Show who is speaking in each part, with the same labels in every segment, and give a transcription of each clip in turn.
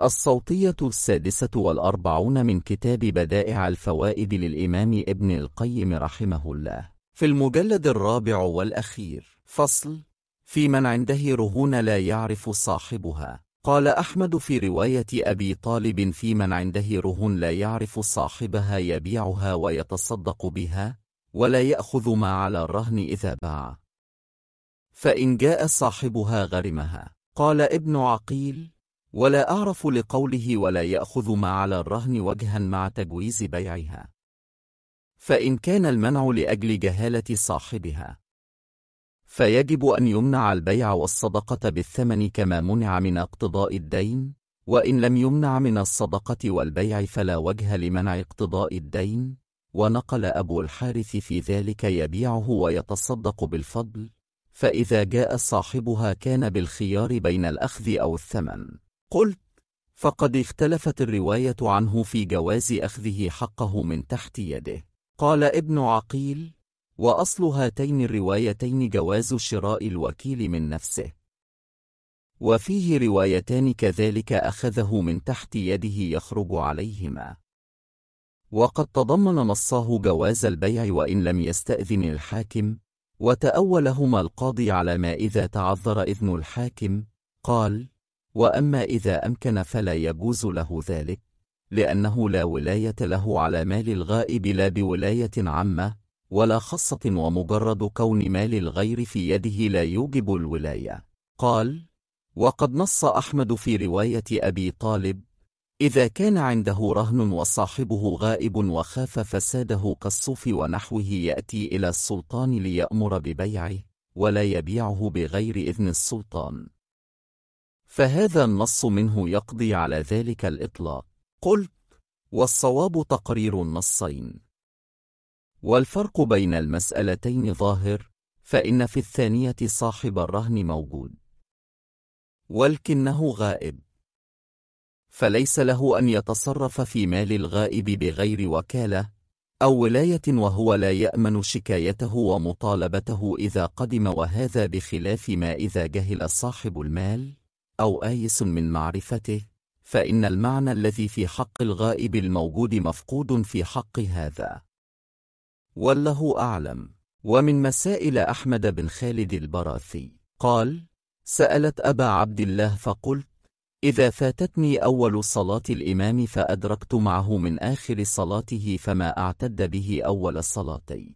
Speaker 1: الصوتية 46 من كتاب بدائع الفوائد للإمام ابن القيم رحمه الله، في المجلد 4 والأخير. فصل: في من عنده رهون لا يعرف صاحبها. قال أحمد في رواية أبي طالب: في من عنده رهون لا يعرف صاحبها يبيعها ويتصدق بها، ولا يأخذ ما على الرهن إذا باع، فإن جاء صاحبها غرمها. قال ابن عقيل: ولا أعرف لقوله ولا يأخذ ما على الرهن وجها مع تجويز بيعها، فإن كان المنع لأجل جهالة صاحبها فيجب أن يمنع البيع والصدقة بالثمن كما منع من اقتضاء الدين، وإن لم يمنع من الصدقة والبيع فلا وجه لمنع اقتضاء الدين. ونقل أبو الحارث في ذلك: يبيعه ويتصدق بالفضل، فإذا جاء صاحبها كان بالخيار بين الأخذ أو الثمن. قلت: فقد اختلفت الرواية عنه في جواز أخذه حقه من تحت يده. قال ابن عقيل: وأصل هاتين الروايتين جواز شراء الوكيل من نفسه، وفيه روايتان كذلك أخذه من تحت يده يخرج عليهما، وقد تضمن نصاه جواز البيع وإن لم يستأذن الحاكم، وتأولهما القاضي على ما إذا تعذر إذن الحاكم. قال: وأما إذا أمكن فلا يجوز له ذلك، لأنه لا ولاية له على مال الغائب لا بولاية عامة ولا خاصة، ومجرد كون مال الغير في يده لا يوجب الولاية. قال: وقد نص أحمد في رواية أبي طالب: إذا كان عنده رهن وصاحبه غائب وخاف فساده كالصوف ونحوه يأتي إلى السلطان ليأمر ببيعه ولا يبيعه بغير إذن السلطان، فهذا النص منه يقضي على ذلك الإطلاق. قلت: والصواب تقرير النصين، والفرق بين المسألتين ظاهر، فإن في الثانية صاحب الرهن موجود ولكنه غائب، فليس له أن يتصرف في مال الغائب بغير وكالة أو ولاية، وهو لا يأمن شكايته ومطالبته إذا قدم، وهذا بخلاف ما إذا جهل صاحب المال أو آيس من معرفته، فإن المعنى الذي في حق الغائب الموجود مفقود في حق هذا، والله أعلم. ومن مسائل أحمد بن خالد البراثي قال: سألت أبا عبد الله فقلت: إذا فاتتني أول صلاة الإمام فأدركت معه من آخر صلاته فما أعتد به أول صلاتي؟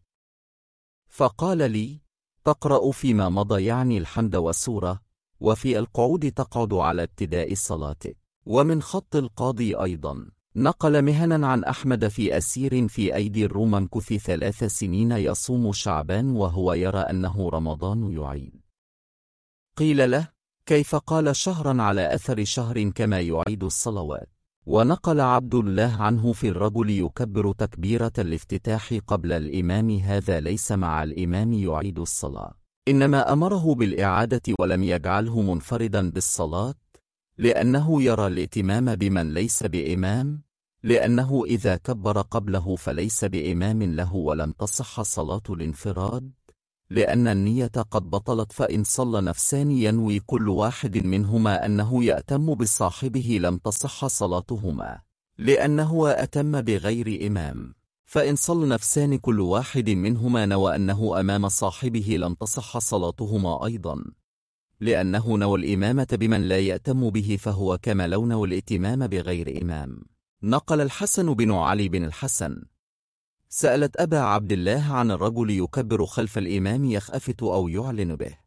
Speaker 1: فقال لي: تقرأ فيما مضى يعني الحمد والسورة، وفي القعود تقعد على ابتداء صلاتك. ومن خط القاضي أيضا نقل مهنا عن أحمد في أسير في أيدي الروم مكث 3 سنين يصوم شعبان وهو يرى أنه رمضان يعيد. قيل له: كيف؟ قال: شهرا على أثر شهر كما يعيد الصلوات. ونقل عبد الله عنه في الرجل يكبر تكبيرة الافتتاح قبل الإمام، هذا ليس مع الإمام يعيد الصلاة، إنما أمره بالإعادة ولم يجعله منفردا بالصلاة، لأنه يرى الائتمام بمن ليس بإمام، لأنه إذا كبر قبله فليس بإمام له ولم تصح صلاة الانفراد، لأن النية قد بطلت، فإن صلى نفسان ينوي كل واحد منهما أنه يأتم بصاحبه لم تصح صلاتهما، لأنه أتم بغير إمام، فإن صلى نفسان كل واحد منهما نوى أنه أمام صاحبه لم تصح صلاتهما أيضا، لأنه نوى الإمامة بمن لا يأتم به، فهو كما لو نوى الائتمام بغير إمام. نقل الحسن بن علي بن الحسن: سألت أبا عبد الله عن الرجل يكبر خلف الإمام يخافت أو يعلن به،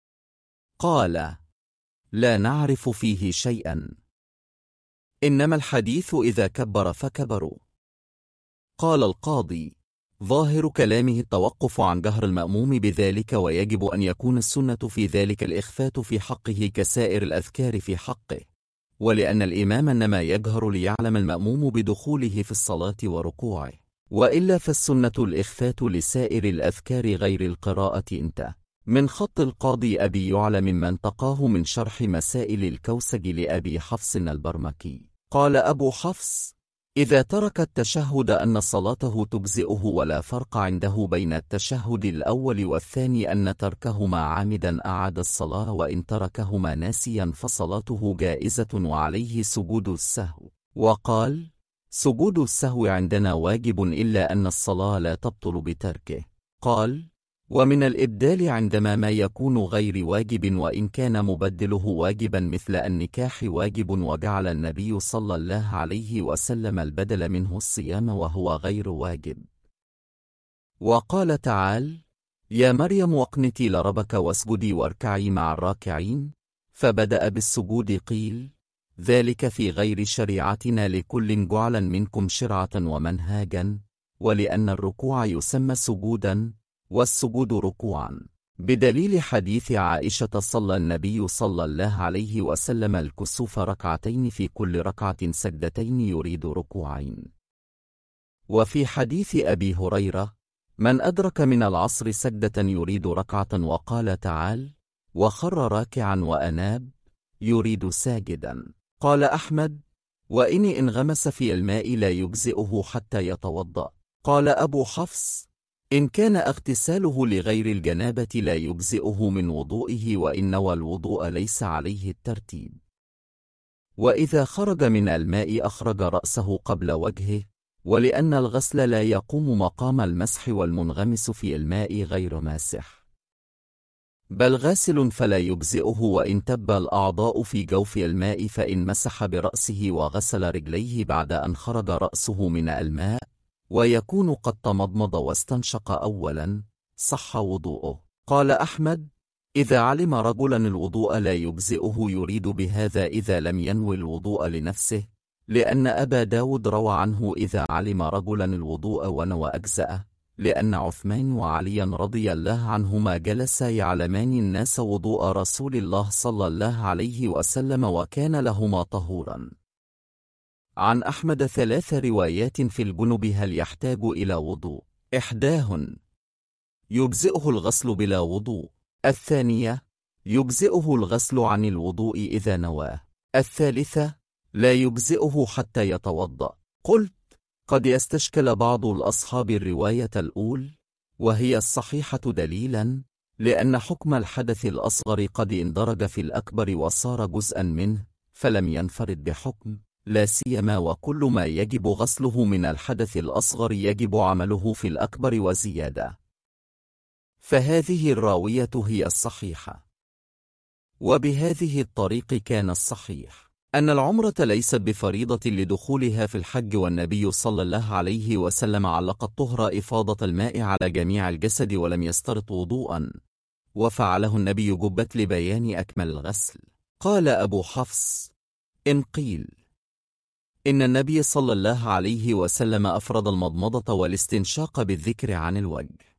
Speaker 1: قال: لا نعرف فيه شيئا، إنما الحديث إذا كبر فكبروا. قال القاضي: ظاهر كلامه التوقف عن جهر المأموم بذلك، ويجب أن يكون السنة في ذلك الإخفات في حقه كسائر الأذكار في حقه، ولأن الإمام إنما يجهر ليعلم المأموم بدخوله في الصلاة وركوعه، وإلا فالسنة الإخفات لسائر الأذكار غير القراءة. انتهى. من خط القاضي أبي يعلى ممن تقاه من شرح مسائل الكوسج لأبي حفص البرمكي. قال أبو حفص: إذا ترك التشهد أن صلاته تجزئه ولا فرق عنده بين التشهد الأول والثاني أن تركهما عامدا أعاد الصلاة وإن تركهما ناسيا فصلاته جائزة وعليه سجود السهو. وقال: سجود السهو عندنا واجب إلا أن الصلاة لا تبطل بتركه. قال: ومن الإبدال عندما ما يكون غير واجب وإن كان مبدله واجبا مثل النكاح واجب وجعل النبي صلى الله عليه وسلم البدل منه الصيام وهو غير واجب. وقال تعالى: يا مريم اقنتي لربك واسجدي واركعي مع الراكعين. فبدأ بالسجود. قيل: ذلك في غير شريعتنا لكل جعلا منكم شرعة ومنهاجا، ولأن الركوع يسمى سجودا والسجود ركوعا، بدليل حديث عائشة: صلى النبي صلى الله عليه وسلم الكسوف ركعتين في كل ركعة سجدتين يريد ركوعين. وفي حديث أبي هريرة: من أدرك من العصر سجدة يريد ركعة. وقال تعالى: وخر راكعا وأناب يريد ساجدا. قال أحمد: وإن انغمس في الماء لا يجزئه حتى يتوضأ. قال أبو حفص: إن كان اغتساله لغير الجنابة لا يجزئه من وضوئه وإن نوى الوضوء ليس عليه الترتيب. وإذا خرج من الماء أخرج رأسه قبل وجهه، ولأن الغسل لا يقوم مقام المسح والمنغمس في الماء غير ماسح، بل غاسل فلا يجزئه وإن تب الأعضاء في جوف الماء، فإن مسح برأسه وغسل رجليه بعد أن خرج رأسه من الماء ويكون قد تمضمض واستنشق أولا صح وضوءه. قال أحمد: إذا علم رجلا الوضوء لا يجزئه يريد بهذا إذا لم ينوي الوضوء لنفسه، لأن أبا داود روى عنه: إذا علم رجلا الوضوء ونوى أجزأه، لأن عثمان وعليا رضي الله عنهما جلسا يعلمان الناس وضوء رسول الله صلى الله عليه وسلم وكان لهما طهورا. عن أحمد 3 روايات في الجنب هل يحتاج إلى وضوء. إحداهن: يجزئه الغسل بلا وضوء. الثانية: يجزئه الغسل عن الوضوء إذا نواه. الثالثة: لا يجزئه حتى يتوضأ. قلت: قد يستشكل بعض الأصحاب الرواية الأولى، وهي الصحيحة دليلا، لأن حكم الحدث الأصغر قد اندرج في الأكبر وصار جزءا منه، فلم ينفرد بحكم، لا سيما وكل ما يجب غسله من الحدث الأصغر يجب عمله في الأكبر وزيادة. فهذه الراوية هي الصحيحة. وبهذه الطريق كان الصحيح أن العمرة ليست بفريضة لدخولها في الحج، والنبي صلى الله عليه وسلم علق الطهر إفاضة الماء على جميع الجسد ولم يسترط وضوءا، وفعله النبي جبة لبيان أكمل الغسل. قال أبو حفص: إن قيل إن النبي صلى الله عليه وسلم أفرد المضمضة والاستنشاق بالذكر عن الوجه،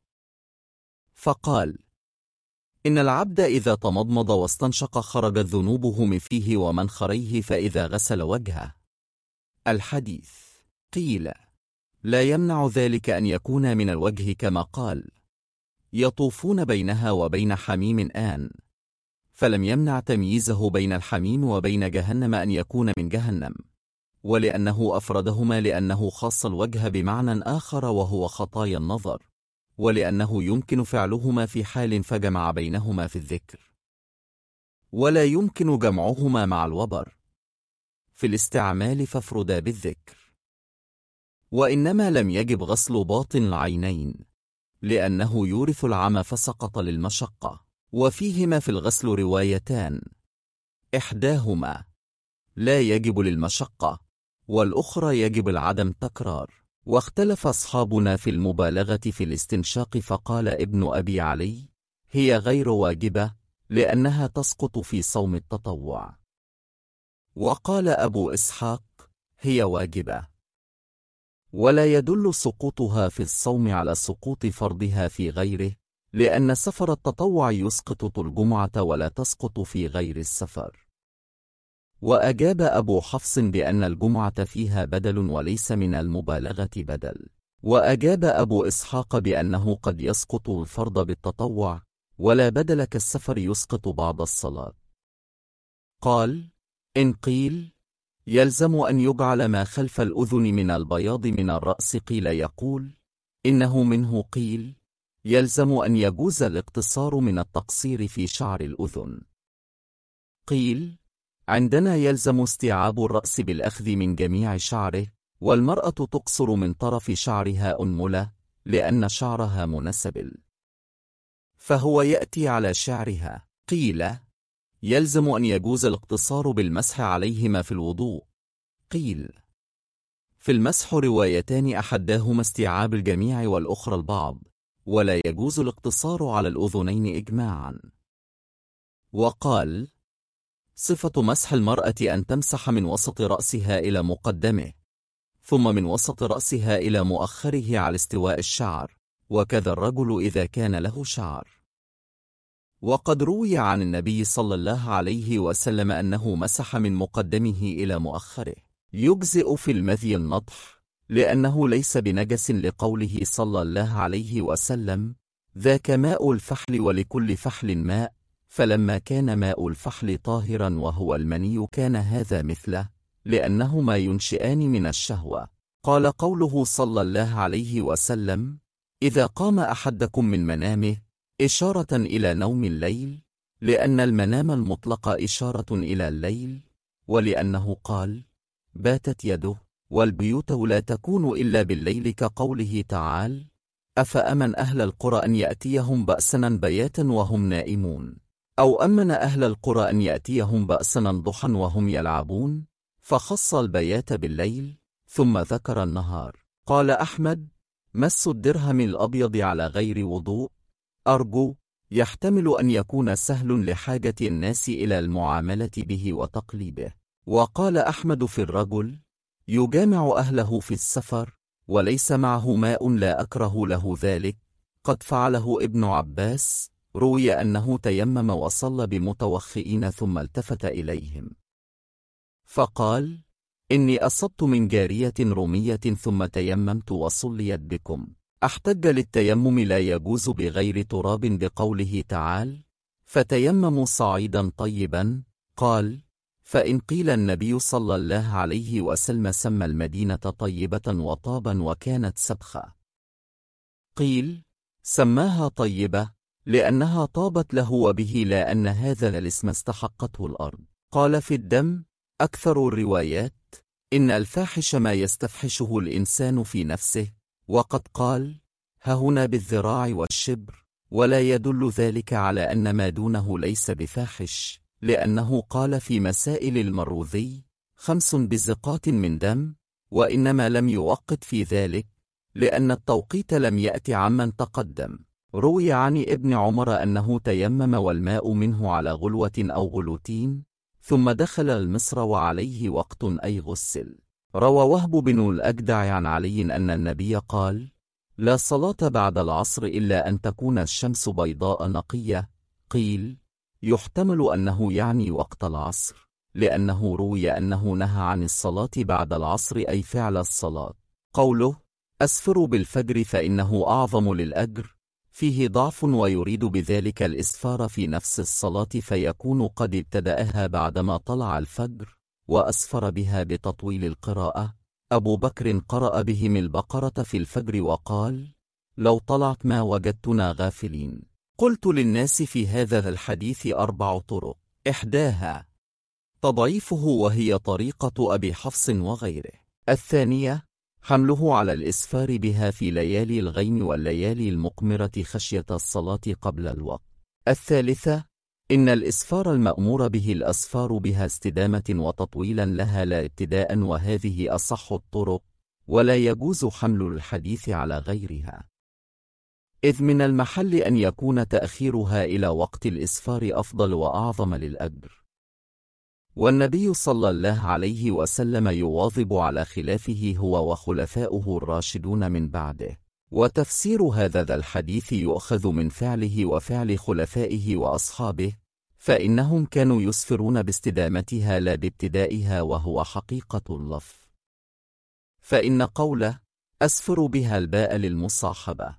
Speaker 1: فقال: إن العبد إذا تمضمض واستنشق خرجت ذنوبه من فيه ومنخريه فإذا غسل وجهه. الحديث. قيل: لا يمنع ذلك أن يكون من الوجه كما قال: يطوفون بينها وبين حميم آن، فلم يمنع تمييزه بين الحميم وبين جهنم أن يكون من جهنم، ولأنه أفردهما لأنه خاص الوجه بمعنى آخر وهو خطايا النظر، ولأنه يمكن فعلهما في حال فجمع بينهما في الذكر، ولا يمكن جمعهما مع الوبر في الاستعمال فافردا بالذكر. وإنما لم يجب غسل باطن العينين لأنه يورث العمى فسقط للمشقة. وفيهما في الغسل روايتان: إحداهما لا يجب للمشقة، والأخرى يجب العدم تكرار. واختلف أصحابنا في المبالغة في الاستنشاق، فقال ابن أبي علي: هي غير واجبة لأنها تسقط في صوم التطوع. وقال أبو إسحاق: هي واجبة، ولا يدل سقوطها في الصوم على سقوط فرضها في غيره، لأن سفر التطوع يسقط الجمعة ولا تسقط في غير السفر. وأجاب أبو حفص بأن الجمعة فيها بدل وليس من المبالغة بدل. وأجاب أبو إسحاق بأنه قد يسقط الفرض بالتطوع ولا بدل كالسفر يسقط بعض الصلاة. قال: إن قيل يلزم أن يجعل ما خلف الأذن من البياض من الرأس. قيل يقول إنه منه. قيل يلزم أن يجوز الاقتصار من التقصير في شعر الأذن. قيل عندنا يلزم استيعاب الرأس بالأخذ من جميع شعره، والمرأة تقصر من طرف شعرها أنملة لأن شعرها منسبل، فهو يأتي على شعرها. قيل يلزم أن يجوز الاقتصار بالمسح عليهما في الوضوء. قيل في المسح روايتان، أحداهما استيعاب الجميع والأخرى البعض، ولا يجوز الاقتصار على الأذنين إجماعا. وقال صفة مسح المرأة أن تمسح من وسط رأسها إلى مقدمه، ثم من وسط رأسها إلى مؤخره على استواء الشعر، وكذا الرجل إذا كان له شعر. وقد روي عن النبي صلى الله عليه وسلم أنه مسح من مقدمه إلى مؤخره. يجزئ في المذي النضح لأنه ليس بنجس، لقوله صلى الله عليه وسلم ذاك ماء الفحل ولكل فحل ماء، فلما كان ماء الفحل طاهرا وهو المني كان هذا مثله، لأنهما ينشئان من الشهوة. قال قوله صلى الله عليه وسلم إذا قام أحدكم من منامه، إشارة إلى نوم الليل، لأن المنام المطلق إشارة إلى الليل، ولأنه قال باتت يده، والبيوت لا تكون إلا بالليل، كقوله تعالى أفأمن أهل القرى أن يأتيهم بأسنا بياتا وهم نائمون، أو أمن أهل القرى أن يأتيهم بأسنا ضحى وهم يلعبون، فخص البيات بالليل ثم ذكر النهار. قال أحمد مس الدرهم الأبيض على غير وضوء أرجو يحتمل أن يكون سهل لحاجة الناس إلى المعاملة به وتقليبه. وقال أحمد في الرجل يجامع أهله في السفر وليس معه ماء لا أكره له ذلك، قد فعله ابن عباس، روي أنه تيمم وصلى بمتوخئين ثم التفت إليهم فقال إني أصبت من جارية رومية ثم تيممت وصليت بكم. احتج للتيمم لا يجوز بغير تراب بقوله تعالى فتيمموا صعيدا طيبا. قال فإن قيل النبي صلى الله عليه وسلم سمى المدينة طيبة وطابا وكانت سبخة. قيل سماها طيبة لأنها طابت له وبه، لا أن هذا الاسم استحقته الأرض. قال في الدم أكثر الروايات إن الفاحش ما يستفحشه الإنسان في نفسه، وقد قال ههنا بالذراع والشبر، ولا يدل ذلك على أن ما دونه ليس بفاحش، لأنه قال في مسائل المروذي 5 بزقات من دم، وإنما لم يوقت في ذلك لأن التوقيت لم يأتي عمن تقدم. روي عن ابن عمر أنه تيمم والماء منه على غلوة أو غلوتين، ثم دخل المصر وعليه وقت أي غسل. روى وهب بن الأجدع عن علي أن النبي قال لا صلاة بعد العصر إلا أن تكون الشمس بيضاء نقية. قيل يحتمل أنه يعني وقت العصر، لأنه روي أنه نهى عن الصلاة بعد العصر أي فعل الصلاة. قوله أسفر بالفجر فإنه أعظم للأجر فيه ضعف، ويريد بذلك الإسفار في نفس الصلاة، فيكون قد ابتدأها بعدما طلع الفجر وأسفر بها بتطويل القراءة. أبو بكر قرأ بهم البقرة في الفجر وقال لو طلعت ما وجدتنا غافلين. قلت للناس في هذا الحديث 4 طرق، إحداها تضعيفه وهي طريقة أبي حفص وغيره. الثانية حمله على الإسفار بها في ليالي الغيم والليالي المقمرة خشية الصلاة قبل الوقت. الثالثة إن الإسفار المأمور به الأسفار بها استدامة وتطويلا لها لا ابتداء، وهذه أصح الطرق، ولا يجوز حمل الحديث على غيرها، إذ من المحل أن يكون تأخيرها إلى وقت الإسفار أفضل وأعظم للأجر، والنبي صلى الله عليه وسلم يواظب على خلافه هو وخلفاؤه الراشدون من بعده. وتفسير هذا الحديث يؤخذ من فعله وفعل خلفائه وأصحابه، فإنهم كانوا يسفرون باستدامتها لا بابتدائها، وهو حقيقة اللفظ، فإن قوله أسفر بها الباء للمصاحبة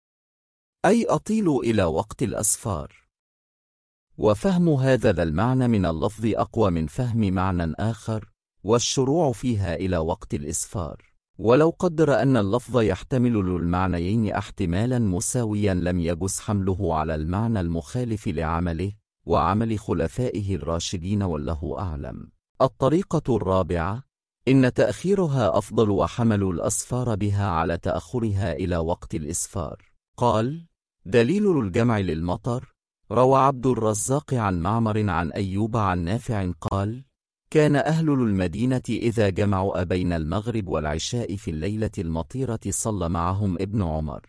Speaker 1: أي أطيل إلى وقت الأسفار. وفهم هذا المعنى من اللفظ أقوى من فهم معنى آخر، والشروع فيها إلى وقت الإسفار. ولو قدر أن اللفظ يحتمل للمعنيين احتمالا مساويا لم يجز حمله على المعنى المخالف لعمله وعمل خلفائه الراشدين، والله أعلم. الطريقة الرابعة: إن تأخيرها أفضل، وحملوا الأسفار بها على تأخرها إلى وقت الإسفار. قال: دليل الجمع للمطر: روى عبد الرزاق عن معمر عن أيوب عن نافع قال: كان أهل المدينة إذا جمعوا بين المغرب والعشاء في الليلة المطيرة صلى معهم ابن عمر.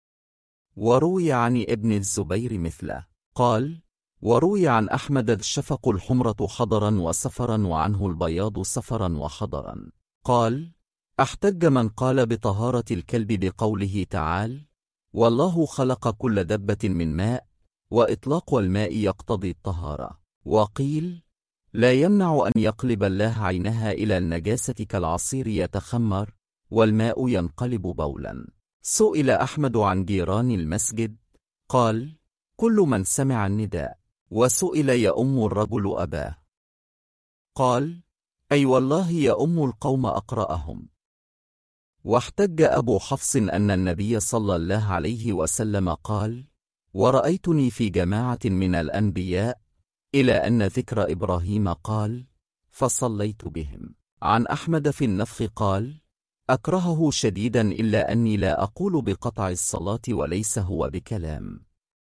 Speaker 1: وروي عن ابن الزبير مثله. قال: وروي عن أحمد: الشفق الحمرة حضرا وسفرا، وعنه البياض سفرا وحضرا. قال: احتج من قال بطهارة الكلب بقوله تعالى: والله خلق كل دبة من ماء، وإطلاق الماء يقتضي الطهارة. وقيل: لا يمنع أن يقلب الله عينها إلى النجاسة كالعصير يتخمر، والماء ينقلب بولا. سئل أحمد عن جيران المسجد، قال: كل من سمع النداء. وسئل: يؤم الرجل أباه؟ قال: أي والله يؤم القوم أقرأهم. واحتج أبو حفص أن النبي صلى الله عليه وسلم قال: ورأيتني في جماعة من الأنبياء، إلى أن ذكر إبراهيم قال: فصليت بهم. عن أحمد في النفخ قال: أكرهه شديدا، إلا أني لا أقول بقطع الصلاة وليس هو بكلام.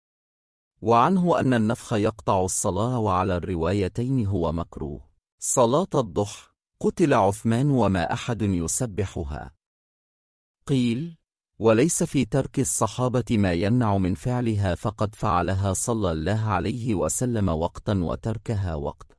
Speaker 1: وعنه أن النفخ يقطع الصلاة، وعلى الروايتين هو مكروه. صلاة الضحى: قتل عثمان وما أحد يسبحها. قيل: وليس في ترك الصحابة ما يمنع من فعلها، فقد فعلها صلى الله عليه وسلم وقتا وتركها وقت.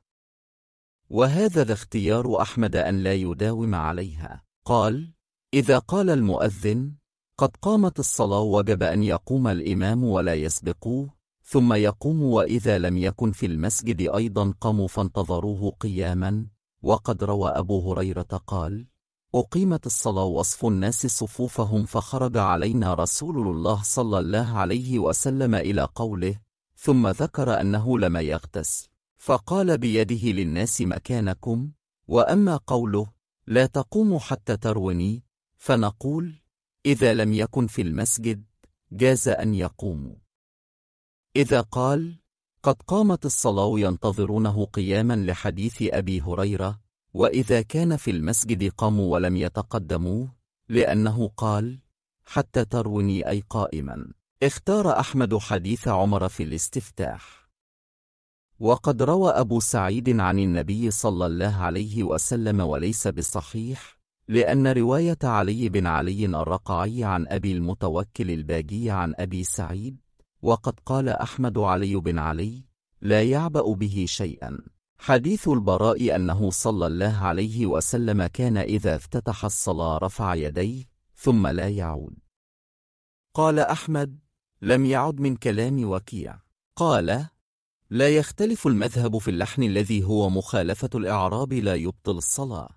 Speaker 1: وهذا اختيار أحمد أن لا يداوم عليها. قال: إذا قال المؤذن: قد قامت الصلاة، وجب أن يقوم الإمام ولا يسبقوه، ثم يقوم، وإذا لم يكن في المسجد أيضا قاموا فانتظروه قياما. وقد روى أبو هريرة قال: أقيمت الصلاة وصف الناس صفوفهم، فخرج علينا رسول الله صلى الله عليه وسلم إلى قوله، ثم ذكر أنه لم يغتسل، فقال بيده للناس مكانكم. وأما قوله: لا تقوموا حتى تروني، فنقول: إذا لم يكن في المسجد جاز أن يقوموا. إذا قال: قد قامت الصلاة ينتظرونه قياما لحديث أبي هريرة، وإذا كان في المسجد قاموا ولم يتقدموه، لأنه قال: حتى تروني أي قائما. اختار أحمد حديث عمر في الاستفتاح. وقد روى أبو سعيد عن النبي صلى الله عليه وسلم، وليس بالصحيح، لأن رواية علي بن علي الرقعي عن أبي المتوكل الباجي عن أبي سعيد. وقد قال أحمد: علي بن علي لا يعبأ به شيئا. حديث البراء أنه صلى الله عليه وسلم كان إذا افتتح الصلاة رفع يديه ثم لا يعود. قال أحمد: لم يعد من كلام وكيع. قال: لا يختلف المذهب في اللحن الذي هو مخالفة الإعراب لا يبطل الصلاة.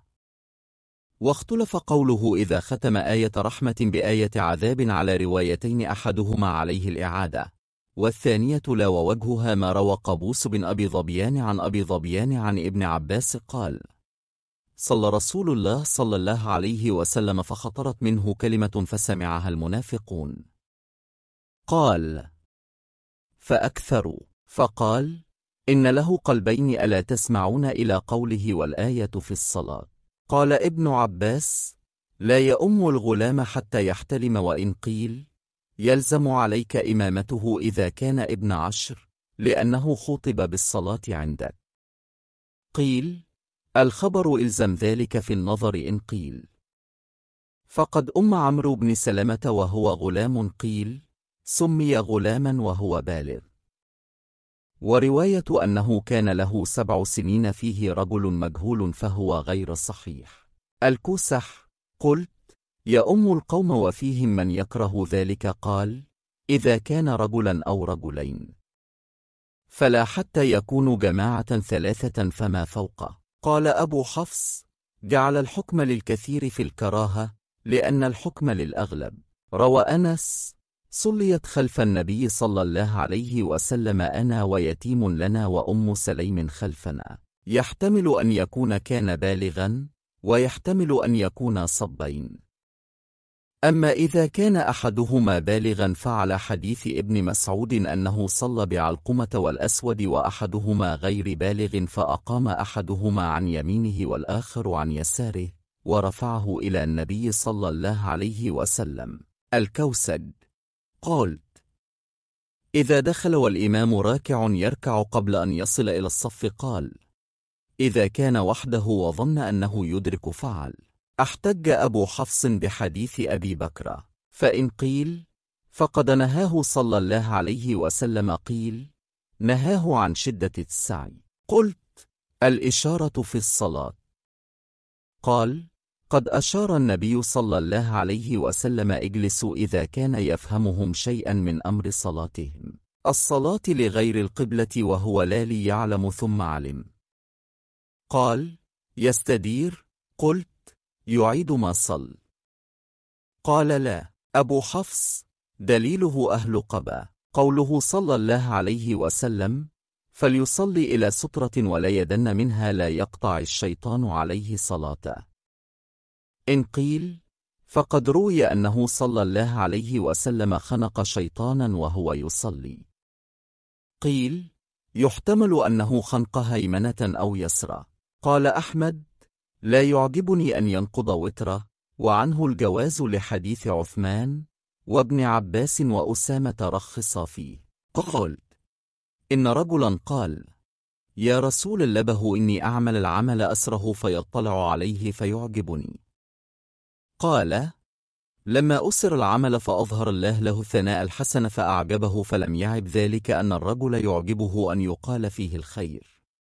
Speaker 1: واختلف قوله إذا ختم آية رحمة بآية عذاب على روايتين، أحدهما عليه الإعادة، والثانية لا، ووجهها ما روى قابوس بن أبي ظبيان عن أبي ظبيان عن ابن عباس قال: صلى رسول الله صلى الله عليه وسلم فخطرت منه كلمة فسمعها المنافقون. قال: فأكثروا، فقال: إن له قلبين ألا تسمعون إلى قوله والآية في الصلاة. قال ابن عباس: لا يؤم الغلام حتى يحتلم، وإن قيل: يلزم عليك إمامته إذا كان ابن 10، لأنه خطب بالصلاة عندك. قيل: الخبر إلزم ذلك في النظر إن قيل. فقد أم عمرو بن سلمة وهو غلام، قيل: سمي غلاما وهو بالغ. ورواية أنه كان له 7 سنين فيه رجل مجهول، فهو غير صحيح. الكوسح: قلت: يؤم القوم وفيهم من يكره ذلك. قال: إذا كان رجلا أو رجلين، فلا حتى يكونوا جماعة 3 فما فوقه. قال أبو حفص: جعل الحكم للكثير في الكراهة، لأن الحكم للأغلب. روى أنس: صليت خلف النبي صلى الله عليه وسلم أنا ويتيم لنا وأم سليم خلفنا. يحتمل أن يكون كان بالغا، ويحتمل أن يكون صبين. أما إذا كان أحدهما بالغا فعلى حديث ابن مسعود أنه صلى بعلقمة والأسود وأحدهما غير بالغ فأقام أحدهما عن يمينه والآخر عن يساره ورفعه إلى النبي صلى الله عليه وسلم. الكوسج قلت: إذا دخل والإمام راكع يركع قبل أن يصل إلى الصف قال: إذا كان وحده وظن أنه يدرك فعل. احتج أبو حفص بحديث أبي بكر، فإن قيل فقد نهاه صلى الله عليه وسلم قيل نهاه عن شدة السعي. قلت: الإشارة في الصلاة. قال: قد أشار النبي صلى الله عليه وسلم اجلسوا إذا كان يفهمهم شيئا من أمر صلاتهم، الصلاة لغير القبلة وهو لا ليعلم ثم علم. قال: يستدير؟ قلت: يعيد ما صل. قال: لا. أبو حفص دليله أهل قباء قوله صلى الله عليه وسلم: فليصلي إلى سترة ولا يدن منها لا يقطع الشيطان عليه صلاته. إن قيل فقد روي أنه صلى الله عليه وسلم خنق شيطانا وهو يصلي. قيل يحتمل أنه خنق هيمنة أو يسرى. قال أحمد: لا يعجبني أن ينقض وتره، وعنه الجواز لحديث عثمان وابن عباس وأسامة رخص فيه. قال: إن رجلا قال: يا رسول الله إني أعمل العمل أسره فيطلع عليه فيعجبني. قال: لما أسر العمل فأظهر الله له الثناء الحسن فأعجبه، فلم يعب ذلك أن الرجل يعجبه أن يقال فيه الخير.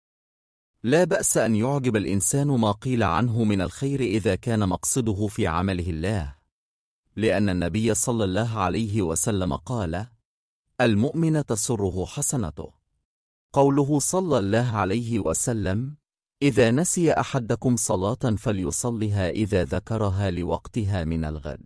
Speaker 1: لا بأس أن يعجب الإنسان ما قيل عنه من الخير إذا كان مقصده في عمله الله، لأن النبي صلى الله عليه وسلم قال: المؤمن تسره حسنته. قوله صلى الله عليه وسلم: إذا نسي أحدكم صلاة فليصلها إذا ذكرها لوقتها من الغد،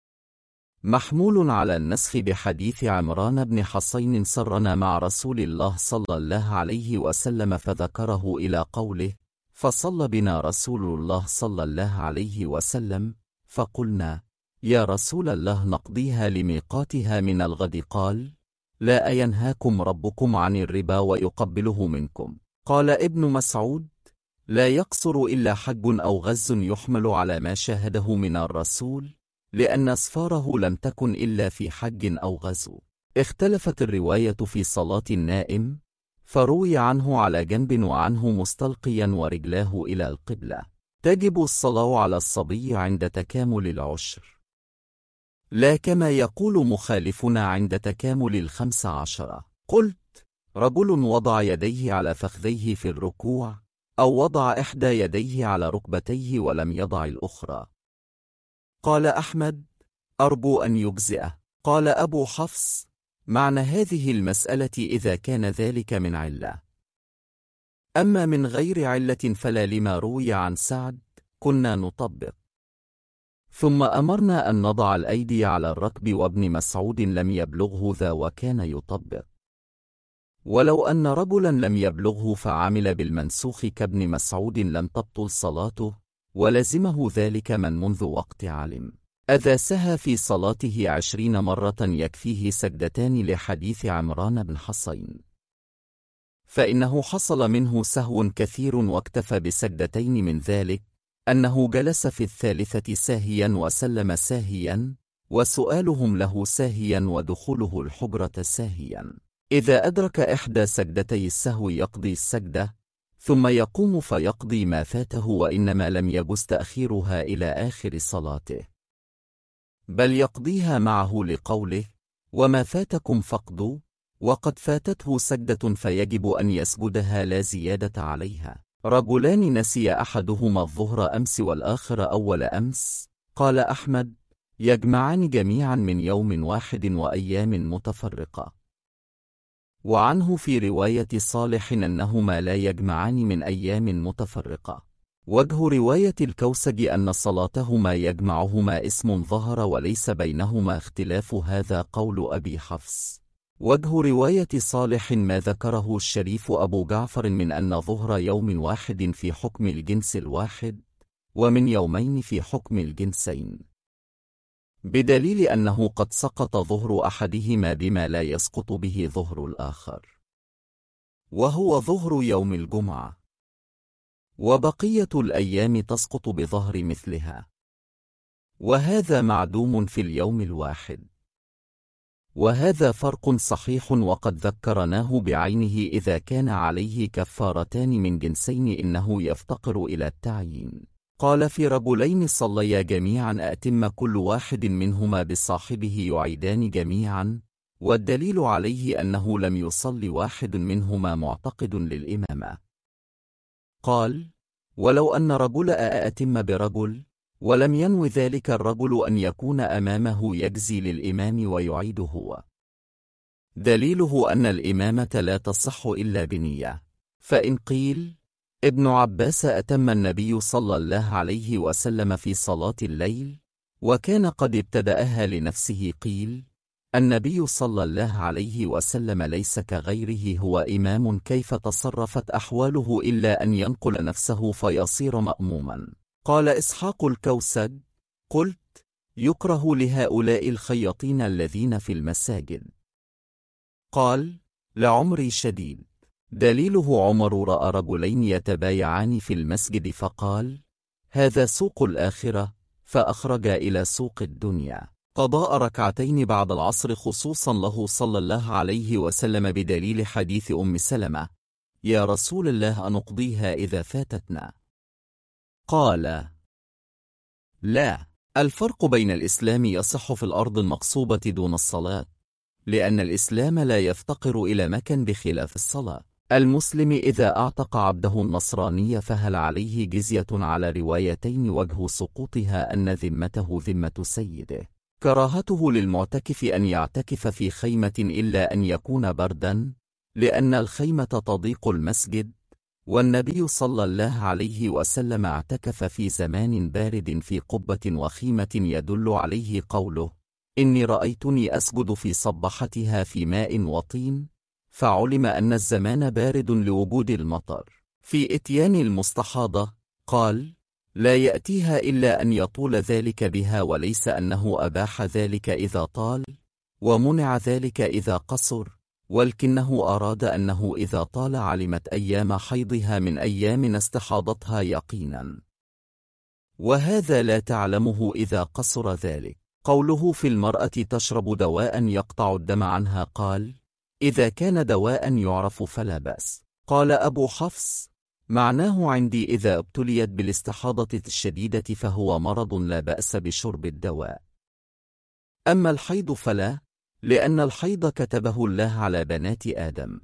Speaker 1: محمول على النسخ بحديث عمران بن حصين: سرنا مع رسول الله صلى الله عليه وسلم فذكره إلى قوله: فصلى بنا رسول الله صلى الله عليه وسلم، فقلنا: يا رسول الله نقضيها لميقاتها من الغد. قال: لا ينهاكم ربكم عن الربا ويقبله منكم. قال ابن مسعود: لا يقصر إلا حج أو غز يحمل على ما شاهده من الرسول، لأن أسفاره لم تكن إلا في حج أو غزو. اختلفت الرواية في صلاة النائم، فروي عنه على جنب وعنه مستلقيا ورجلاه إلى القبلة. تجب الصلاة على الصبي عند تكامل العشر، لا كما يقول مخالفنا عند تكامل 15. قلت: رجل وضع يديه على فخذيه في الركوع، أو وضع إحدى يديه على ركبتيه ولم يضع الأخرى. قال أحمد: أرجو أن يجزئه. قال أبو حفص: معنى هذه المسألة إذا كان ذلك من علة، أما من غير علة فلا، لما روي عن سعد: كنا نطبق ثم أمرنا أن نضع الأيدي على الركب، وابن مسعود لم يبلغه ذا وكان يطبق. ولو أن رجلا لم يبلغه فعمل بالمنسوخ كابن مسعود لم تبطل صلاته، ولزمه ذلك من منذ وقت علم. إذا سهى في صلاته 20 مرة يكفيه سجدتان لحديث عمران بن حصين، فإنه حصل منه سهو كثير واكتفى بسجدتين من ذلك، أنه جلس في الثالثة ساهيا وسلم ساهيا، وسؤالهم له ساهيا ودخوله الحجرة ساهيا. إذا أدرك إحدى سجدتي السهو يقضي السجدة، ثم يقوم فيقضي ما فاته، وإنما لم يجز تأخيرها إلى آخر صلاته، بل يقضيها معه لقوله: وما فاتكم فاقضوا، وقد فاتته سجدة فيجب أن يسجدها لا زيادة عليها. رجلان نسي أحدهما الظهر أمس والآخر أول أمس. قال أحمد: يجمعان جميعا من يوم واحد وأيام متفرقة. وعنه في رواية صالح أنهما لا يجمعان من أيام متفرقة. وجه رواية الكوسج أن صلاتهما يجمعهما اسم ظهر وليس بينهما اختلاف، هذا قول أبي حفص. وجه رواية صالح ما ذكره الشريف أبو جعفر من أن ظهر يوم واحد في حكم الجنس الواحد، ومن يومين في حكم الجنسين، بدليل أنه قد سقط ظهر أحدهما بما لا يسقط به ظهر الآخر، وهو ظهر يوم الجمعة، وبقية الأيام تسقط بظهر مثلها، وهذا معدوم في اليوم الواحد. وهذا فرق صحيح وقد ذكرناه بعينه إذا كان عليه كفارتان من جنسين إنه يفتقر إلى التعيين. قال في رجلين صليا جميعا أتم كل واحد منهما بصاحبه يعيدان جميعا، والدليل عليه أنه لم يصل واحد منهما معتقد للإمامة. قال ولو أن رجل أتم برجل ولم ينو ذلك الرجل أن يكون أمامه يجزي للإمام ويعيد هو، دليله أن الإمامة لا تصح إلا بنية. فإن قيل ابن عباس أتم النبي صلى الله عليه وسلم في صلاة الليل وكان قد ابتدأها لنفسه، قيل النبي صلى الله عليه وسلم ليس كغيره، هو إمام كيف تصرفت أحواله إلا أن ينقل نفسه فيصير مأموما. قال إسحاق الكوسج قلت يكره لهؤلاء الخياطين الذين في المساجد. قال لعمري شديد، دليله عمر رأى رجلين يتبايعان في المسجد فقال هذا سوق الآخرة، فأخرج إلى سوق الدنيا قضاء ركعتين بعد العصر خصوصا له صلى الله عليه وسلم، بدليل حديث أم سلمة يا رسول الله أنقضيها إذا فاتتنا؟ قال لا، الفرق بين الإسلام يصح في الأرض المقصوبة دون الصلاة، لأن الإسلام لا يفتقر إلى مكان بخلاف الصلاة. المسلم إذا أعتق عبده النصراني فهل عليه جزية؟ على روايتين وجه سقوطها أن ذمته ذمة سيده. كراهته للمعتكف أن يعتكف في خيمة إلا أن يكون بردا، لأن الخيمة تضيق المسجد، والنبي صلى الله عليه وسلم اعتكف في زمان بارد في قبة وخيمة، يدل عليه قوله إني رأيتني أسجد في صبحتها في ماء وطين، فعلم أن الزمان بارد لوجود المطر. في إتيان المستحاضة قال لا يأتيها إلا أن يطول ذلك بها، وليس أنه أباح ذلك إذا طال ومنع ذلك إذا قصر، ولكنه أراد أنه إذا طال علمت أيام حيضها من أيام استحاضتها يقينا، وهذا لا تعلمه إذا قصر ذلك. قوله في المرأة تشرب دواء يقطع الدم عنها، قال إذا كان دواء يعرف فلا بأس. قال أبو حفص معناه عندي إذا ابتليت بالاستحاضة الشديدة فهو مرض لا بأس بشرب الدواء، أما الحيض فلا، لأن الحيض كتبه الله على بنات آدم،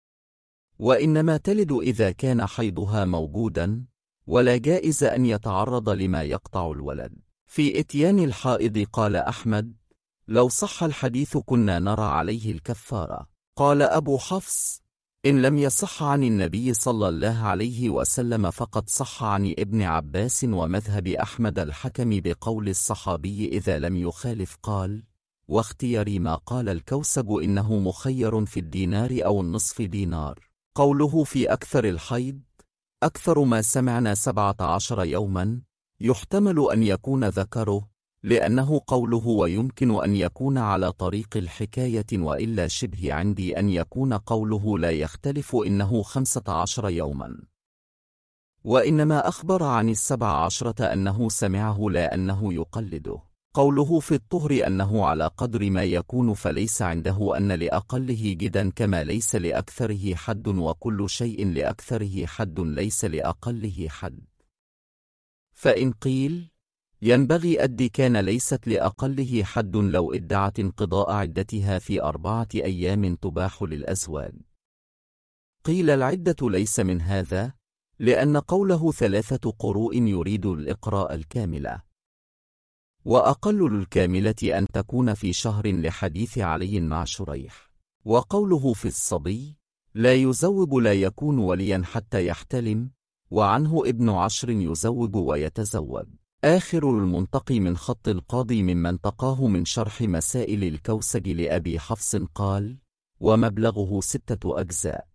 Speaker 1: وإنما تلد إذا كان حيضها موجودا، ولا جائز أن يتعرض لما يقطع الولد. في إتيان الحائض قال أحمد لو صح الحديث كنا نرى عليه الكفارة. قال أبو حفص إن لم يصح عن النبي صلى الله عليه وسلم فقد صح عن ابن عباس ومذهب أحمد الحكم بقول الصحابي إذا لم يخالف. قال واختياري ما قال الكوسج إنه مخير في الدينار أو النصف دينار. قوله في أكثر الحيض أكثر ما سمعنا 17 يوما، يحتمل أن يكون ذكره، لأنه قوله ويمكن أن يكون على طريق الحكاية، وإلا شبه عندي أن يكون قوله لا يختلف إنه 15 يوما، وإنما أخبر عن 17 أنه سمعه لا أنه يقلده. قوله في الطهر أنه على قدر ما يكون، فليس عنده أن لأقله جدا كما ليس لأكثره حد، وكل شيء لأكثره حد ليس لأقله حد. فإن قيل ينبغي أدي كان ليست لأقله حد لو ادعت انقضاء عدتها في 4 أيام تباح للأزواج. قيل العدة ليس من هذا، لأن قوله 3 قروء يريد الإقراء الكاملة، وأقل الكاملة أن تكون في شهر لحديث علي مع شريح. وقوله في الصبي لا يزوج لا يكون وليا حتى يحتلم، وعنه ابن 10 يزوج ويتزوج. آخر المنتقي من خط القاضي ممن تقاه من شرح مسائل الكوسج لأبي حفص قال ومبلغه 6 أجزاء.